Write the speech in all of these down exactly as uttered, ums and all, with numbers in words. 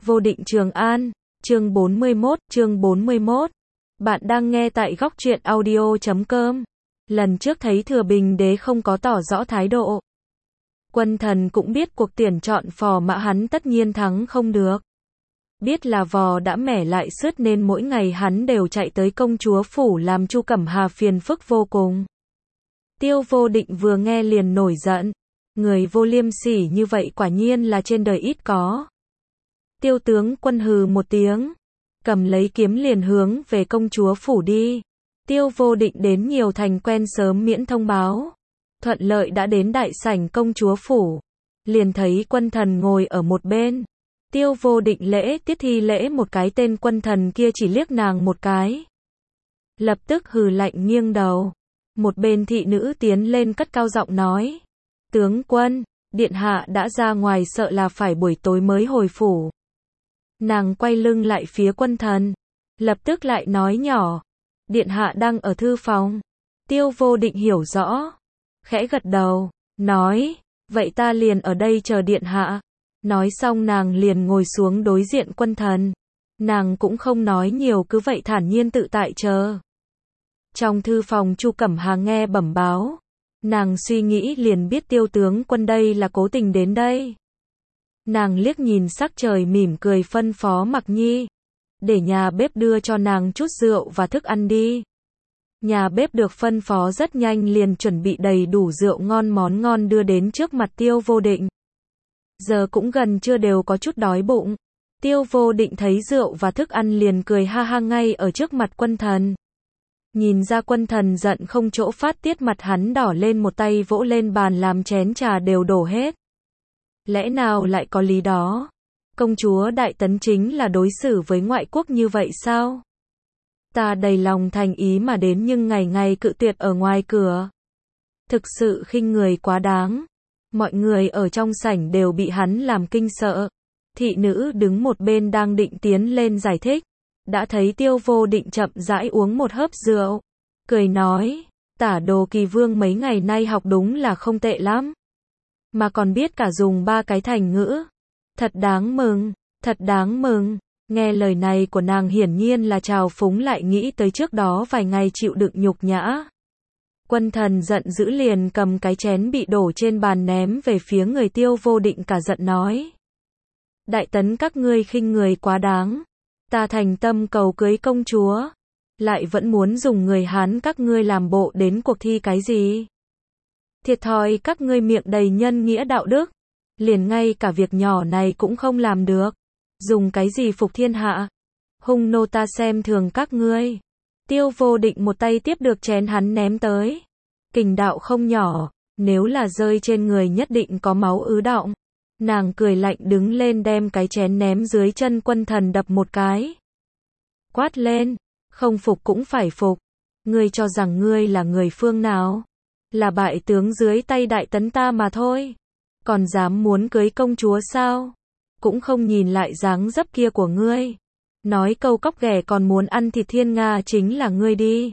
Vô định Trường An, chương bốn mươi mốt, chương bốn mươi mốt. Bạn đang nghe tại góc truyện audio chấm com. Lần trước thấy Thừa Bình Đế không có tỏ rõ thái độ. Quân Thần cũng biết cuộc tuyển chọn phò mã hắn tất nhiên thắng không được. Biết là vò đã mẻ lại sứt nên mỗi ngày hắn đều chạy tới công chúa phủ làm Chu Cẩm Hà phiền phức vô cùng. Tiêu Vô Định vừa nghe liền nổi giận. Người vô liêm sỉ như vậy quả nhiên là trên đời ít có. Tiêu tướng quân hừ một tiếng, cầm lấy kiếm liền hướng về công chúa phủ đi. Tiêu Vô Định đến nhiều thành quen sớm miễn thông báo. Thuận lợi đã đến đại sảnh công chúa phủ. Liền thấy Quân Thần ngồi ở một bên. Tiêu Vô Định lễ tiết thi lễ một cái, tên Quân Thần kia chỉ liếc nàng một cái. Lập tức hừ lạnh nghiêng đầu. Một bên thị nữ tiến lên cất cao giọng nói. Tướng quân, điện hạ đã ra ngoài sợ là phải buổi tối mới hồi phủ. Nàng quay lưng lại phía Quân Thần. Lập tức lại nói nhỏ. Điện hạ đang ở thư phòng. Tiêu Vô Định hiểu rõ. Khẽ gật đầu. Nói. Vậy ta liền ở đây chờ điện hạ. Nói xong nàng liền ngồi xuống đối diện Quân Thần. Nàng cũng không nói nhiều, cứ vậy thản nhiên tự tại chờ. Trong thư phòng Chu Cẩm Hà nghe bẩm báo. Nàng suy nghĩ liền biết Tiêu tướng quân đây là cố tình đến đây. Nàng liếc nhìn sắc trời mỉm cười phân phó Mặc Nhi. Để nhà bếp đưa cho nàng chút rượu và thức ăn đi. Nhà bếp được phân phó rất nhanh liền chuẩn bị đầy đủ rượu ngon món ngon đưa đến trước mặt Tiêu Vô Định. Giờ cũng gần trưa đều có chút đói bụng. Tiêu Vô Định thấy rượu và thức ăn liền cười ha ha ngay ở trước mặt Quân Thần. Nhìn ra Quân Thần giận không chỗ phát tiết, mặt hắn đỏ lên, một tay vỗ lên bàn làm chén trà đều đổ hết. Lẽ nào lại có lý đó? Công chúa Đại Tấn chính là đối xử với ngoại quốc như vậy sao? Ta đầy lòng thành ý mà đến nhưng ngày ngày cự tuyệt ở ngoài cửa. Thực sự khinh người quá đáng. Mọi người ở trong sảnh đều bị hắn làm kinh sợ. Thị nữ đứng một bên đang định tiến lên giải thích. Đã thấy Tiêu Vô Định chậm rãi uống một hớp rượu. Cười nói, Tả Đồ Kỳ Vương mấy ngày nay học đúng là không tệ lắm. Mà còn biết cả dùng ba cái thành ngữ. Thật đáng mừng, thật đáng mừng. Nghe lời này của nàng hiển nhiên là trào phúng, lại nghĩ tới trước đó vài ngày chịu đựng nhục nhã. Quân Thần giận dữ liền cầm cái chén bị đổ trên bàn ném về phía người Tiêu Vô Định, cả giận nói. Đại Tấn các ngươi khinh người quá đáng. Ta thành tâm cầu cưới công chúa. Lại vẫn muốn dùng người Hán các ngươi làm bộ đến cuộc thi cái gì? Thiệt thòi các ngươi miệng đầy nhân nghĩa đạo đức. Liền ngay cả việc nhỏ này cũng không làm được. Dùng cái gì phục thiên hạ? Hung nô ta xem thường các ngươi. Tiêu Vô Định một tay tiếp được chén hắn ném tới. Kình đạo không nhỏ. Nếu là rơi trên người nhất định có máu ứ đọng. Nàng cười lạnh đứng lên đem cái chén ném dưới chân Quân Thần đập một cái. Quát lên. Không phục cũng phải phục. Ngươi cho rằng ngươi là người phương nào? Là bại tướng dưới tay Đại Tấn ta mà thôi. Còn dám muốn cưới công chúa sao? Cũng không nhìn lại dáng dấp kia của ngươi. Nói câu cóc ghẻ còn muốn ăn thịt thiên nga chính là ngươi đi.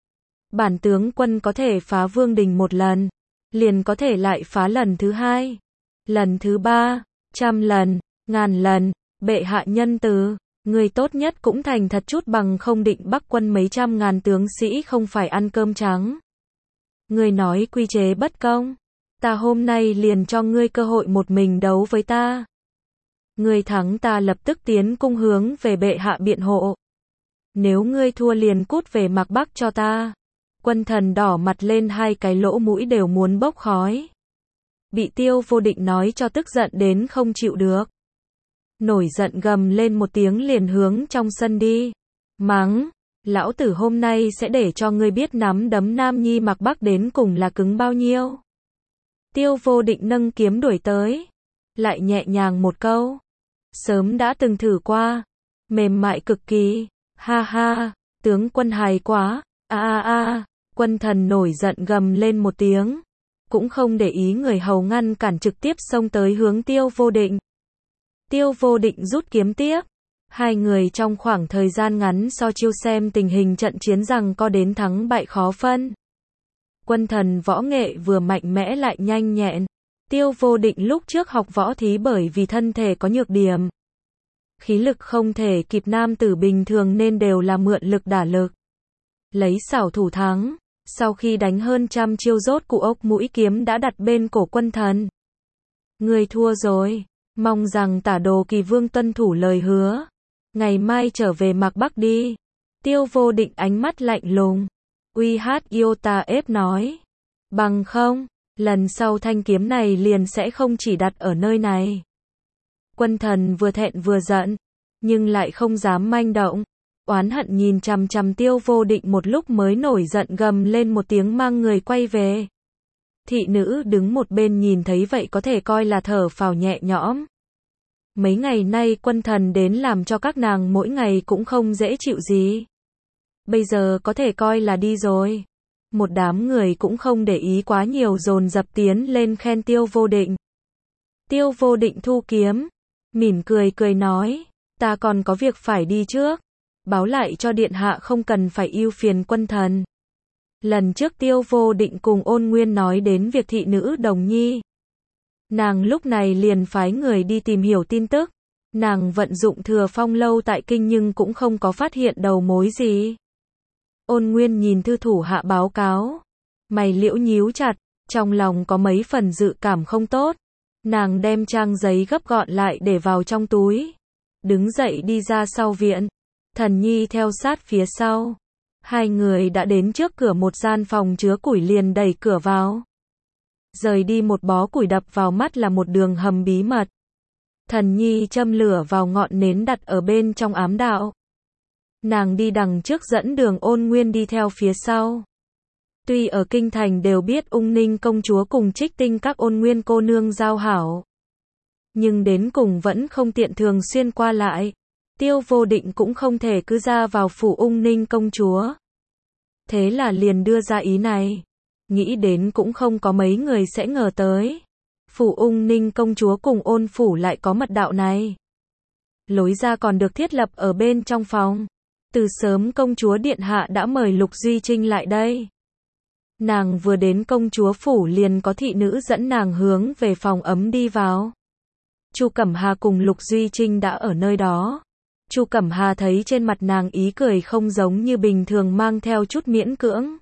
Bản tướng quân có thể phá vương đình một lần. Liền có thể lại phá lần thứ hai. Lần thứ ba. Trăm lần. Ngàn lần. Bệ hạ nhân từ. Ngươi tốt nhất cũng thành thật chút, bằng không định bắc quân mấy trăm ngàn tướng sĩ không phải ăn cơm trắng. Ngươi nói quy chế bất công. Ta hôm nay liền cho ngươi cơ hội một mình đấu với ta. Ngươi thắng ta lập tức tiến cung hướng về bệ hạ biện hộ. Nếu ngươi thua liền cút về Mạc Bắc cho ta. Quân Thần đỏ mặt lên, hai cái lỗ mũi đều muốn bốc khói. Bị Tiêu Vô Định nói cho tức giận đến không chịu được. Nổi giận gầm lên một tiếng liền hướng trong sân đi. Mắng, lão tử hôm nay sẽ để cho ngươi biết nắm đấm Nam Nhi Mạc Bắc đến cùng là cứng bao nhiêu. Tiêu Vô Định nâng kiếm đuổi tới. Lại nhẹ nhàng một câu. Sớm đã từng thử qua. Mềm mại cực kỳ. Ha ha, tướng quân hài quá. A a a, Quân Thần nổi giận gầm lên một tiếng. Cũng không để ý người hầu ngăn cản, trực tiếp xông tới hướng Tiêu Vô Định. Tiêu Vô Định rút kiếm tiếp. Hai người trong khoảng thời gian ngắn so chiêu xem tình hình trận chiến rằng có đến thắng bại khó phân. Quân Thần võ nghệ vừa mạnh mẽ lại nhanh nhẹn. Tiêu Vô Định lúc trước học võ thí bởi vì thân thể có nhược điểm. khí lực không thể kịp nam tử bình thường nên đều là mượn lực đả lực. Lấy xảo thủ thắng, sau khi đánh hơn trăm chiêu rốt cụ ốc mũi kiếm đã đặt bên cổ Quân Thần. Người thua rồi, mong rằng Tả Đồ Kỳ Vương tuân thủ lời hứa, ngày mai trở về Mạc Bắc đi. Tiêu Vô Định ánh mắt lạnh lùng, uy hát yêu ta ép nói, bằng không, lần sau thanh kiếm này liền sẽ không chỉ đặt ở nơi này. Quân Thần vừa thẹn vừa giận, nhưng lại không dám manh động, oán hận nhìn chằm chằm Tiêu Vô Định một lúc mới nổi giận gầm lên một tiếng mang người quay về. Thị nữ đứng một bên nhìn thấy vậy có thể coi là thở phào nhẹ nhõm. Mấy ngày nay Quân Thần đến làm cho các nàng mỗi ngày cũng không dễ chịu gì. Bây giờ có thể coi là đi rồi. Một đám người cũng không để ý quá nhiều dồn dập tiến lên khen Tiêu Vô Định. Tiêu Vô Định thu kiếm, mỉm cười cười nói, ta còn có việc phải đi trước, báo lại cho điện hạ không cần phải ưu phiền Quân Thần. Lần trước Tiêu Vô Định cùng Ôn Nguyên nói đến việc thị nữ Đồng Nhi. Nàng lúc này liền phái người đi tìm hiểu tin tức. Nàng vận dụng Thừa Phong lâu tại kinh nhưng cũng không có phát hiện đầu mối gì. Ôn Nguyên nhìn thư thủ hạ báo cáo, mày liễu nhíu chặt, trong lòng có mấy phần dự cảm không tốt. Nàng đem trang giấy gấp gọn lại để vào trong túi, đứng dậy đi ra sau viện. Thần Nhi theo sát phía sau. Hai người đã đến trước cửa một gian phòng chứa củi liền đẩy cửa vào. Rời đi một bó củi đập vào mắt là một đường hầm bí mật. Thần Nhi châm lửa vào ngọn nến đặt ở bên trong ám đạo. Nàng đi đằng trước dẫn đường, Ôn Nguyên đi theo phía sau. Tuy ở kinh thành đều biết Ung Ninh công chúa cùng Trích Tinh các Ôn Nguyên cô nương giao hảo, nhưng đến cùng vẫn không tiện thường xuyên qua lại. Tiêu Vô Định cũng không thể cứ ra vào phủ Ung Ninh công chúa. Thế là liền đưa ra ý này. Nghĩ đến cũng không có mấy người sẽ ngờ tới. Phủ Ung Ninh công chúa cùng Ôn phủ lại có mật đạo này. Lối ra còn được thiết lập ở bên trong phòng. Từ sớm công chúa điện hạ đã mời Lục Duy Trinh lại đây. Nàng vừa đến công chúa phủ liền có thị nữ dẫn nàng hướng về phòng ấm đi vào. Chu Cẩm Hà cùng Lục Duy Trinh đã ở nơi đó. Chu Cẩm Hà thấy trên mặt nàng ý cười không giống như bình thường, mang theo chút miễn cưỡng.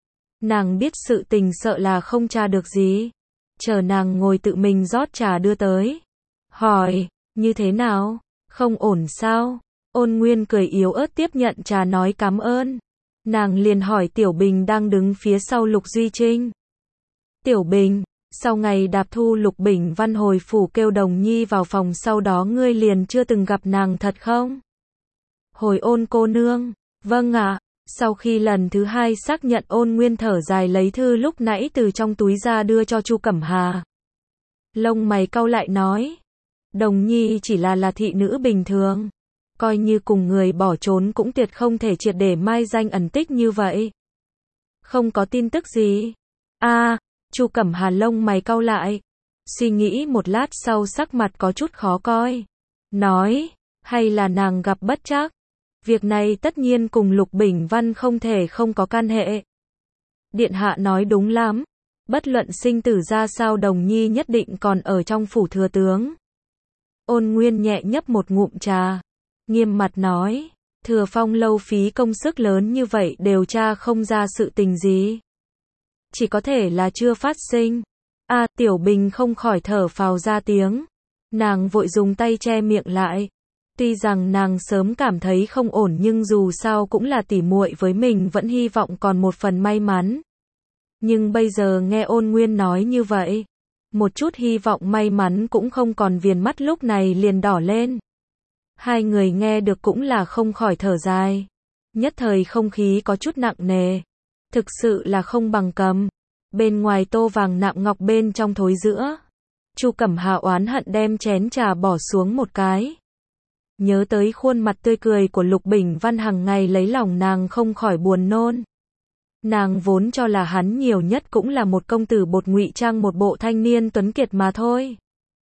Nàng biết sự tình sợ là không tra được gì. Chờ nàng ngồi tự mình rót trà đưa tới. Hỏi, như thế nào? Không ổn sao? Ôn Nguyên cười yếu ớt tiếp nhận trà nói cảm ơn. Nàng liền hỏi Tiểu Bình đang đứng phía sau Lục Duy Trinh. Tiểu Bình, sau ngày đạp thu Lục Bình Văn hồi phủ kêu Đồng Nhi vào phòng sau đó ngươi liền chưa từng gặp nàng thật không? Hồi Ôn cô nương, vâng ạ. Sau khi lần thứ hai xác nhận, Ôn Nguyên thở dài lấy thư lúc nãy từ trong túi ra đưa cho Chu Cẩm Hà. Lông mày cau lại nói, Đồng Nhi chỉ là là thị nữ bình thường. Coi như cùng người bỏ trốn cũng tuyệt không thể triệt để mai danh ẩn tích như vậy. Không có tin tức gì. A, à, Chu Cẩm Hà lông mày cau lại. Suy nghĩ một lát sau sắc mặt có chút khó coi. Nói, hay là nàng gặp bất trắc. Việc này tất nhiên cùng Lục Bình Văn không thể không có can hệ. Điện hạ nói đúng lắm. Bất luận sinh tử ra sao Đồng Nhi nhất định còn ở trong phủ thừa tướng. Ôn Nguyên nhẹ nhấp một ngụm trà. Nghiêm mặt nói, Thừa Phong lâu phí công sức lớn như vậy đều tra không ra sự tình gì. Chỉ có thể là chưa phát sinh. A, à, Tiểu Bình không khỏi thở phào ra tiếng. Nàng vội dùng tay che miệng lại. Tuy rằng nàng sớm cảm thấy không ổn nhưng dù sao cũng là tỉ muội với mình, vẫn hy vọng còn một phần may mắn. Nhưng bây giờ nghe Ôn Nguyên nói như vậy, một chút hy vọng may mắn cũng không còn, viền mắt lúc này liền đỏ lên. Hai người nghe được cũng là không khỏi thở dài. Nhất thời không khí có chút nặng nề. Thực sự là không bằng cầm. Bên ngoài tô vàng nạm ngọc, bên trong thối giữa. Chu Cẩm Hà oán hận đem chén trà bỏ xuống một cái. Nhớ tới khuôn mặt tươi cười của Lục Bình Văn hàng ngày, lấy lòng nàng không khỏi buồn nôn. Nàng vốn cho là hắn nhiều nhất cũng là một công tử bột ngụy trang một bộ thanh niên tuấn kiệt mà thôi.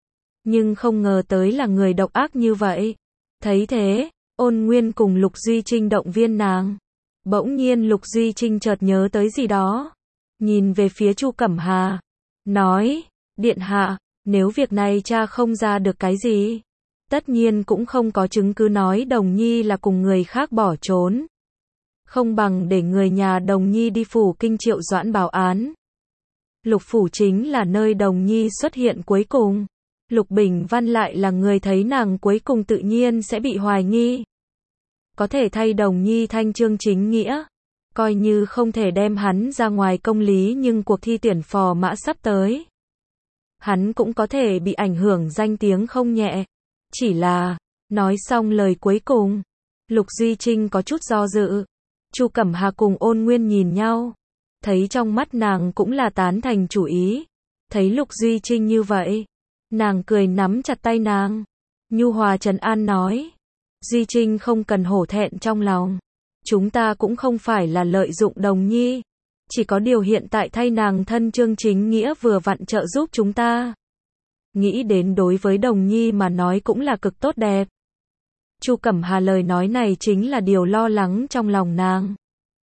Nhưng không ngờ tới là người độc ác như vậy. Thấy thế, Ôn Nguyên cùng Lục Duy Trinh động viên nàng. Bỗng nhiên Lục Duy Trinh chợt nhớ tới gì đó. Nhìn về phía Chu Cẩm Hà. Nói, điện hạ, nếu việc này cha không ra được cái gì, Tất nhiên cũng không có chứng cứ nói Đồng Nhi là cùng người khác bỏ trốn. Không bằng để người nhà Đồng Nhi đi phủ kinh triệu doãn báo án. Lục phủ chính là nơi Đồng Nhi xuất hiện cuối cùng. Lục Bình Văn lại là người thấy nàng cuối cùng tự nhiên sẽ bị hoài nghi. Có thể thay Đồng Nhi thanh trương chính nghĩa. Coi như không thể đem hắn ra ngoài công lý nhưng cuộc thi tuyển phò mã sắp tới. Hắn cũng có thể bị ảnh hưởng danh tiếng không nhẹ. Chỉ là, nói xong lời cuối cùng, Lục Duy Trinh có chút do dự. Chu Cẩm Hà cùng Ôn Nguyên nhìn nhau. Thấy trong mắt nàng cũng là tán thành chủ ý. Thấy Lục Duy Trinh như vậy. Nàng cười nắm chặt tay nàng. Nhu hòa trấn an nói. Duy Trinh không cần hổ thẹn trong lòng. Chúng ta cũng không phải là lợi dụng Đồng Nhi. Chỉ có điều hiện tại thay nàng thân trương chính nghĩa vừa vặn trợ giúp chúng ta. Nghĩ đến đối với Đồng Nhi mà nói cũng là cực tốt đẹp. Chu Cẩm Hà lời nói này chính là điều lo lắng trong lòng nàng.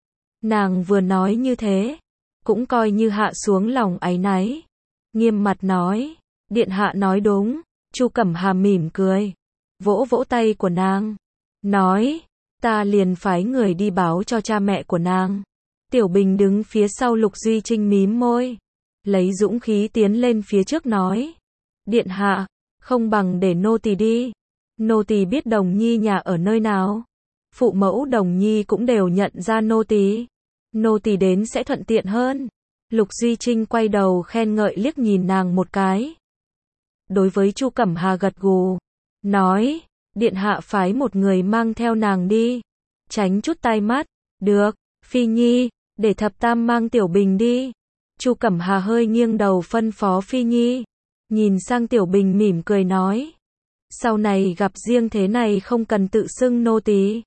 Nàng vừa nói như thế, cũng coi như hạ xuống lòng áy náy. Nghiêm mặt nói, điện hạ nói đúng. Chu Cẩm Hà mỉm cười, vỗ vỗ tay của nàng, nói, ta liền phái người đi báo cho cha mẹ của nàng. Tiểu Bình đứng phía sau Lục Duy Trinh mím môi, lấy dũng khí tiến lên phía trước nói, điện hạ, không bằng để nô tỳ đi. Nô tỳ biết Đồng Nhi nhà ở nơi nào. Phụ mẫu Đồng Nhi cũng đều nhận ra nô tỳ. Nô tỳ đến sẽ thuận tiện hơn. Lục Duy Trinh quay đầu khen ngợi liếc nhìn nàng một cái. Đối với Chu Cẩm Hà gật gù, nói, điện hạ phái một người mang theo nàng đi. Tránh chút tai mắt. Được, Phi Nhi, để Thập Tam mang Tiểu Bình đi. Chu Cẩm Hà hơi nghiêng đầu phân phó Phi Nhi. Nhìn sang Tiểu Bình mỉm cười nói. Sau này gặp riêng thế này không cần tự xưng nô tỳ.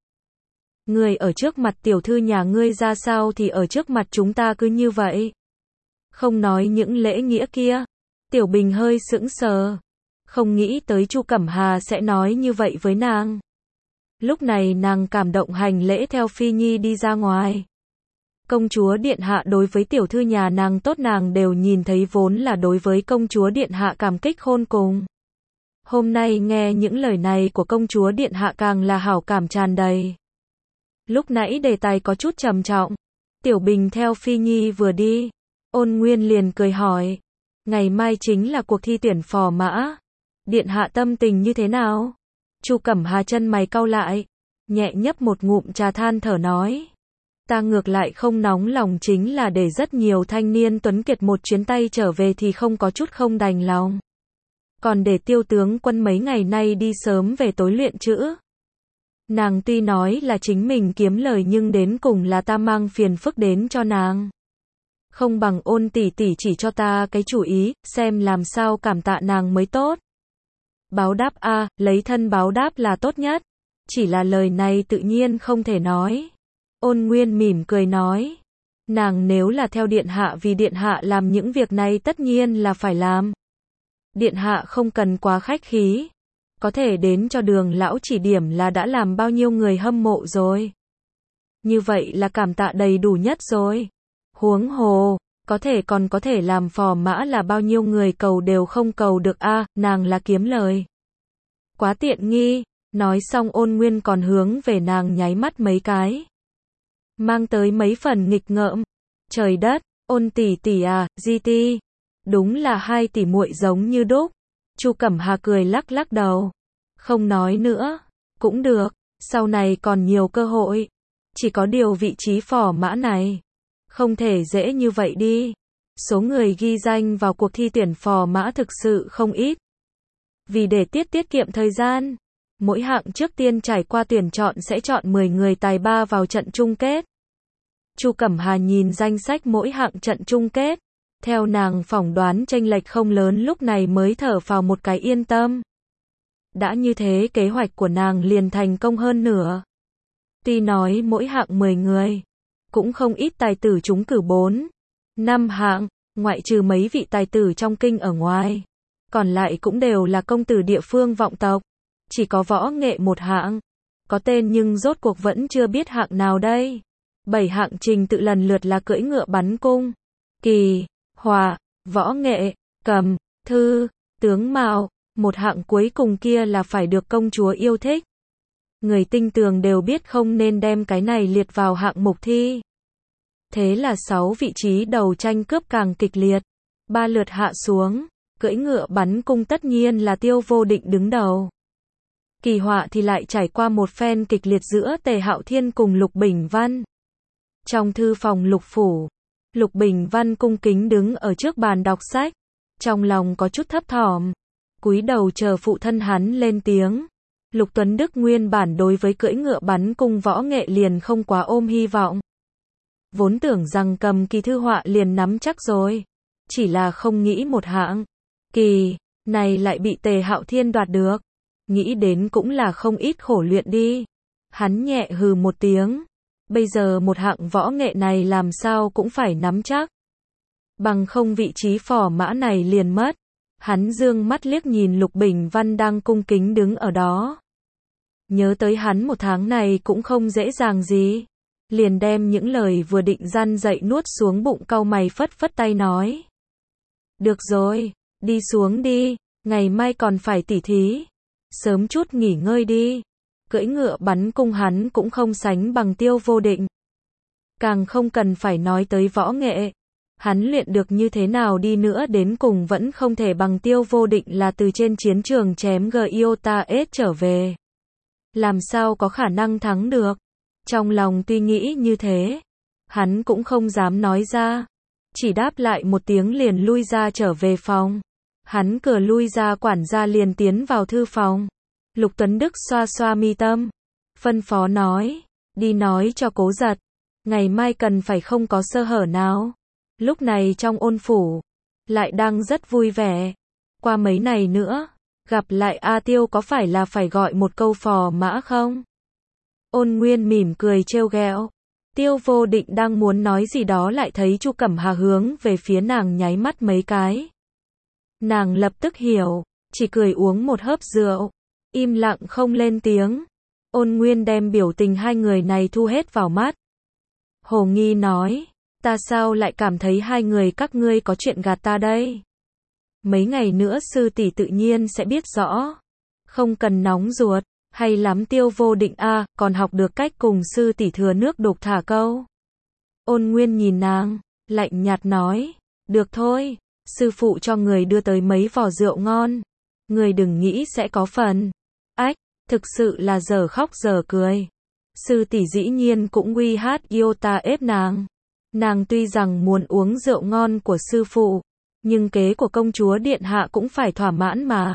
Người ở trước mặt tiểu thư nhà ngươi ra sao thì ở trước mặt chúng ta cứ như vậy. Không nói những lễ nghĩa kia. Tiểu Bình hơi sững sờ. Không nghĩ tới Chu Cẩm Hà sẽ nói như vậy với nàng. Lúc này nàng cảm động hành lễ theo Phi Nhi đi ra ngoài. Công chúa điện hạ đối với tiểu thư nhà nàng tốt nàng đều nhìn thấy vốn là đối với công chúa điện hạ cảm kích khôn cùng. Hôm nay nghe những lời này của công chúa điện hạ càng là hảo cảm tràn đầy. Lúc nãy đề tài có chút trầm trọng. Tiểu Bình theo Phi Nhi vừa đi. Ôn Nguyên liền cười hỏi. Ngày mai chính là cuộc thi tuyển phò mã. Điện hạ tâm tình như thế nào? Chu Cẩm Hà chân mày cau lại. Nhẹ nhấp một ngụm trà than thở nói. Ta ngược lại không nóng lòng chính là để rất nhiều thanh niên tuấn kiệt một chuyến tay trở về thì không có chút không đành lòng. Còn để Tiêu tướng quân mấy ngày nay đi sớm về tối luyện chữ. Nàng tuy nói là chính mình kiếm lời nhưng đến cùng là ta mang phiền phức đến cho nàng. Không bằng Ôn tỷ tỷ chỉ cho ta cái chủ ý, xem làm sao cảm tạ nàng mới tốt. Báo đáp a, à, lấy thân báo đáp là tốt nhất. Chỉ là lời này tự nhiên không thể nói. Ôn Nguyên mỉm cười nói. Nàng nếu là theo điện hạ vì điện hạ làm những việc này tất nhiên là phải làm. Điện hạ không cần quá khách khí. Có thể đến cho Đường lão chỉ điểm là đã làm bao nhiêu người hâm mộ rồi. Như vậy là cảm tạ đầy đủ nhất rồi. Huống hồ, có thể còn có thể làm phò mã là bao nhiêu người cầu đều không cầu được a, à, nàng là kiếm lời. Quá tiện nghi. Nói xong Ôn Nguyên còn hướng về nàng nháy mắt mấy cái. Mang tới mấy phần nghịch ngợm. Trời đất, Ôn tỷ tỷ à, Di Ti. Đúng là hai tỷ muội giống như đúc. Chu Cẩm Hà cười lắc lắc đầu. Không nói nữa. Cũng được. Sau này còn nhiều cơ hội. Chỉ có điều vị trí phò mã này. Không thể dễ như vậy đi. Số người ghi danh vào cuộc thi tuyển phò mã thực sự không ít. Vì để tiết tiết kiệm thời gian. Mỗi hạng trước tiên trải qua tuyển chọn sẽ chọn mười người tài ba vào trận chung kết. Chu Cẩm Hà nhìn danh sách mỗi hạng trận chung kết. Theo nàng phỏng đoán chênh lệch không lớn lúc này mới thở vào một cái yên tâm. Đã như thế kế hoạch của nàng liền thành công hơn nữa. Tuy nói mỗi hạng mười người, cũng không ít tài tử trúng cử bốn, năm hạng, ngoại trừ mấy vị tài tử trong kinh ở ngoài. Còn lại cũng đều là công tử địa phương vọng tộc. Chỉ có võ nghệ một hạng. Có tên nhưng rốt cuộc vẫn chưa biết hạng nào đây. Bảy hạng trình tự lần lượt là cưỡi ngựa bắn cung, kỳ, hòa, võ nghệ, cầm, thư, tướng mạo, Một hạng cuối cùng kia là phải được công chúa yêu thích. Người tinh tường đều biết không nên đem cái này liệt vào hạng mục thi. Thế là sáu vị trí đầu tranh cướp càng kịch liệt. Ba lượt hạ xuống, cưỡi ngựa bắn cung tất nhiên là Tiêu Vô Định đứng đầu. Kỳ họa thì lại trải qua một phen kịch liệt giữa Tề Hạo Thiên cùng Lục Bình Văn. Trong thư phòng Lục phủ, Lục Bình Văn cung kính đứng ở trước bàn đọc sách, trong lòng có chút thấp thỏm, cúi đầu chờ phụ thân hắn lên tiếng. Lục Tuấn Đức nguyên bản đối với cưỡi ngựa bắn cung võ nghệ liền không quá ôm hy vọng. Vốn tưởng rằng cầm kỳ thư họa liền nắm chắc rồi, chỉ là không nghĩ một hạng kỳ này lại bị Tề Hạo Thiên đoạt được. Nghĩ đến cũng là không ít khổ luyện đi. Hắn nhẹ hừ một tiếng. Bây giờ một hạng võ nghệ này làm sao cũng phải nắm chắc. Bằng không vị trí phò mã này liền mất. Hắn dương mắt liếc nhìn Lục Bình Văn đang cung kính đứng ở đó. Nhớ tới hắn một tháng này cũng không dễ dàng gì. Liền đem những lời vừa định răn dậy nuốt xuống bụng, cau mày phất phất tay nói. Được rồi, đi xuống đi, ngày mai còn phải tỉ thí. Sớm chút nghỉ ngơi đi. Cưỡi ngựa bắn cung hắn cũng không sánh bằng Tiêu Vô Định. Càng không cần phải nói tới võ nghệ. Hắn luyện được như thế nào đi nữa đến cùng vẫn không thể bằng Tiêu Vô Định là từ trên chiến trường chém Giota S trở về. Làm sao có khả năng thắng được. Trong lòng tuy nghĩ như thế, hắn cũng không dám nói ra. Chỉ đáp lại một tiếng liền lui ra trở về phòng. Hắn cửa lui ra, quản gia liền tiến vào thư phòng. Lục Tuấn Đức xoa xoa mi tâm, phân phó nói, đi nói cho Cố Giật, ngày mai cần phải không có sơ hở nào. Lúc này trong ôn phủ, lại đang rất vui vẻ. Qua mấy ngày nữa, gặp lại A Tiêu có phải là phải gọi một câu phò mã không? Ôn Nguyên mỉm cười trêu ghẹo. Tiêu Vô Định đang muốn nói gì đó lại thấy Chu Cẩm Hà hướng về phía nàng nháy mắt mấy cái. Nàng lập tức hiểu, chỉ cười uống một hớp rượu, im lặng không lên tiếng. Ôn Nguyên đem biểu tình hai người này thu hết vào mắt. Hồ nghi nói, ta sao lại cảm thấy hai người các ngươi có chuyện gạt ta đây? Mấy ngày nữa sư tỷ tự nhiên sẽ biết rõ. Không cần nóng ruột, hay lắm Tiêu Vô Định a, à, còn học được cách cùng sư tỷ thừa nước đục thả câu. Ôn Nguyên nhìn nàng, lạnh nhạt nói, được thôi, sư phụ cho người đưa tới mấy vò rượu ngon. Người đừng nghĩ sẽ có phần. Ách, thực sự là giờ khóc giờ cười. Sư tỷ dĩ nhiên cũng uy hát Iota ép nàng. Nàng tuy rằng muốn uống rượu ngon của sư phụ, nhưng kế của công chúa điện hạ cũng phải thỏa mãn mà.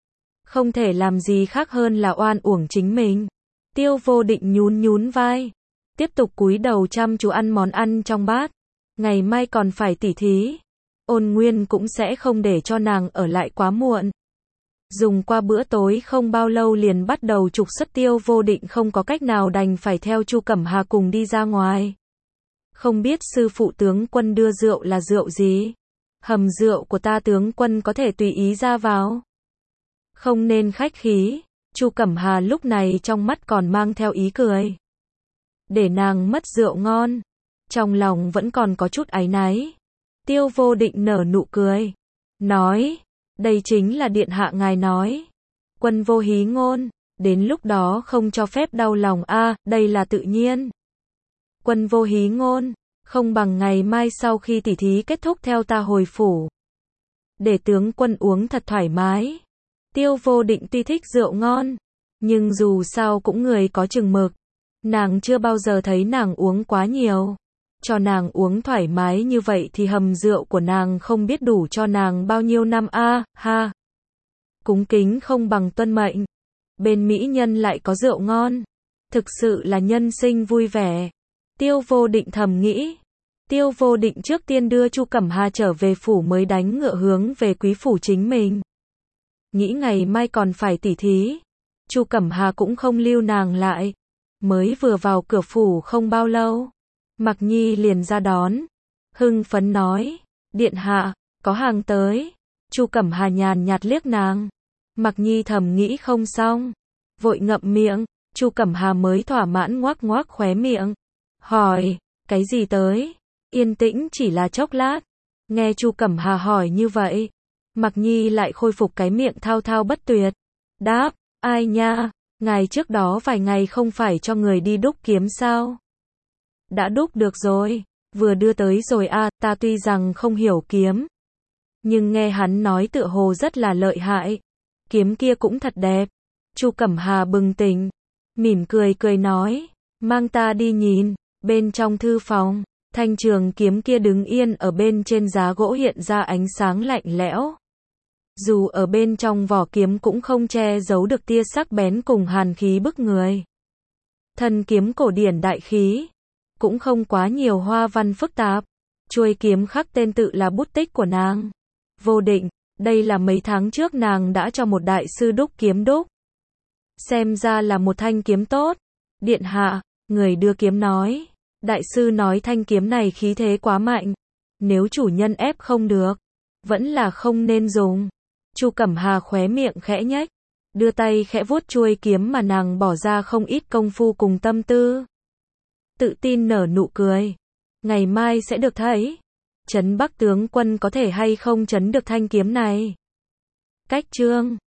Không thể làm gì khác hơn là oan uổng chính mình. Tiêu Vô Định nhún nhún vai, tiếp tục cúi đầu chăm chú ăn món ăn trong bát. Ngày mai còn phải tỉ thí. Ôn Nguyên cũng sẽ không để cho nàng ở lại quá muộn. Dùng qua bữa tối không bao lâu liền bắt đầu trục xuất. Tiêu Vô Định không có cách nào đành phải theo Chu Cẩm Hà cùng đi ra ngoài. Không biết sư phụ tướng quân đưa rượu là rượu gì? Hầm rượu của ta tướng quân có thể tùy ý ra vào. Không nên khách khí. Chu Cẩm Hà lúc này trong mắt còn mang theo ý cười. Để nàng mất rượu ngon. Trong lòng vẫn còn có chút áy náy. Tiêu Vô Định nở nụ cười. Nói, đây chính là điện hạ ngài nói. Quân vô hí ngôn. Đến lúc đó không cho phép đau lòng a, à, đây là tự nhiên. Quân vô hí ngôn. Không bằng ngày mai sau khi tỉ thí kết thúc theo ta hồi phủ. Để tướng quân uống thật thoải mái. Tiêu Vô Định tuy thích rượu ngon, nhưng dù sao cũng người có chừng mực. Nàng chưa bao giờ thấy nàng uống quá nhiều. Cho nàng uống thoải mái như vậy thì hầm rượu của nàng không biết đủ cho nàng bao nhiêu năm a, à, ha. Cúng kính không bằng tuân mệnh. Bên mỹ nhân lại có rượu ngon. Thực sự là nhân sinh vui vẻ. Tiêu Vô Định thầm nghĩ. Tiêu Vô Định trước tiên đưa Chu Cẩm Hà trở về phủ mới đánh ngựa hướng về quý phủ chính mình. Nghĩ ngày mai còn phải tỉ thí. Chu Cẩm Hà cũng không lưu nàng lại. Mới vừa vào cửa phủ không bao lâu, Mặc Nhi liền ra đón. Hưng phấn nói, điện hạ, có hàng tới. Chu Cẩm Hà nhàn nhạt liếc nàng. Mặc Nhi thầm nghĩ không xong, vội ngậm miệng. Chu Cẩm Hà mới thỏa mãn ngoác ngoác khóe miệng. Hỏi, cái gì tới? Yên tĩnh chỉ là chốc lát. Nghe Chu Cẩm Hà hỏi như vậy, Mặc Nhi lại khôi phục cái miệng thao thao bất tuyệt. Đáp, ai nha, ngài trước đó vài ngày không phải cho người đi đúc kiếm sao? Đã đúc được rồi, vừa đưa tới rồi a, à, ta tuy rằng không hiểu kiếm, nhưng nghe hắn nói tựa hồ rất là lợi hại. Kiếm kia cũng thật đẹp. Chu Cẩm Hà bừng tỉnh, mỉm cười cười nói, mang ta đi nhìn. Bên trong thư phòng, thanh trường kiếm kia đứng yên ở bên trên giá gỗ hiện ra ánh sáng lạnh lẽo. Dù ở bên trong vỏ kiếm cũng không che giấu được tia sắc bén cùng hàn khí bức người. Thân kiếm cổ điển đại khí, cũng không quá nhiều hoa văn phức tạp. Chuôi kiếm khắc tên tự là bút tích của nàng. Vô Định, đây là mấy tháng trước nàng đã cho một đại sư đúc kiếm đúc. Xem ra là một thanh kiếm tốt. Điện hạ, người đưa kiếm nói. Đại sư nói thanh kiếm này khí thế quá mạnh. Nếu chủ nhân ép không được, vẫn là không nên dùng. Chu Cẩm Hà khóe miệng khẽ nhếch, đưa tay khẽ vuốt chuôi kiếm mà nàng bỏ ra không ít công phu cùng tâm tư. Tự tin nở nụ cười. Ngày mai sẽ được thấy. Trấn Bắc tướng quân có thể hay không trấn được thanh kiếm này. Cách chương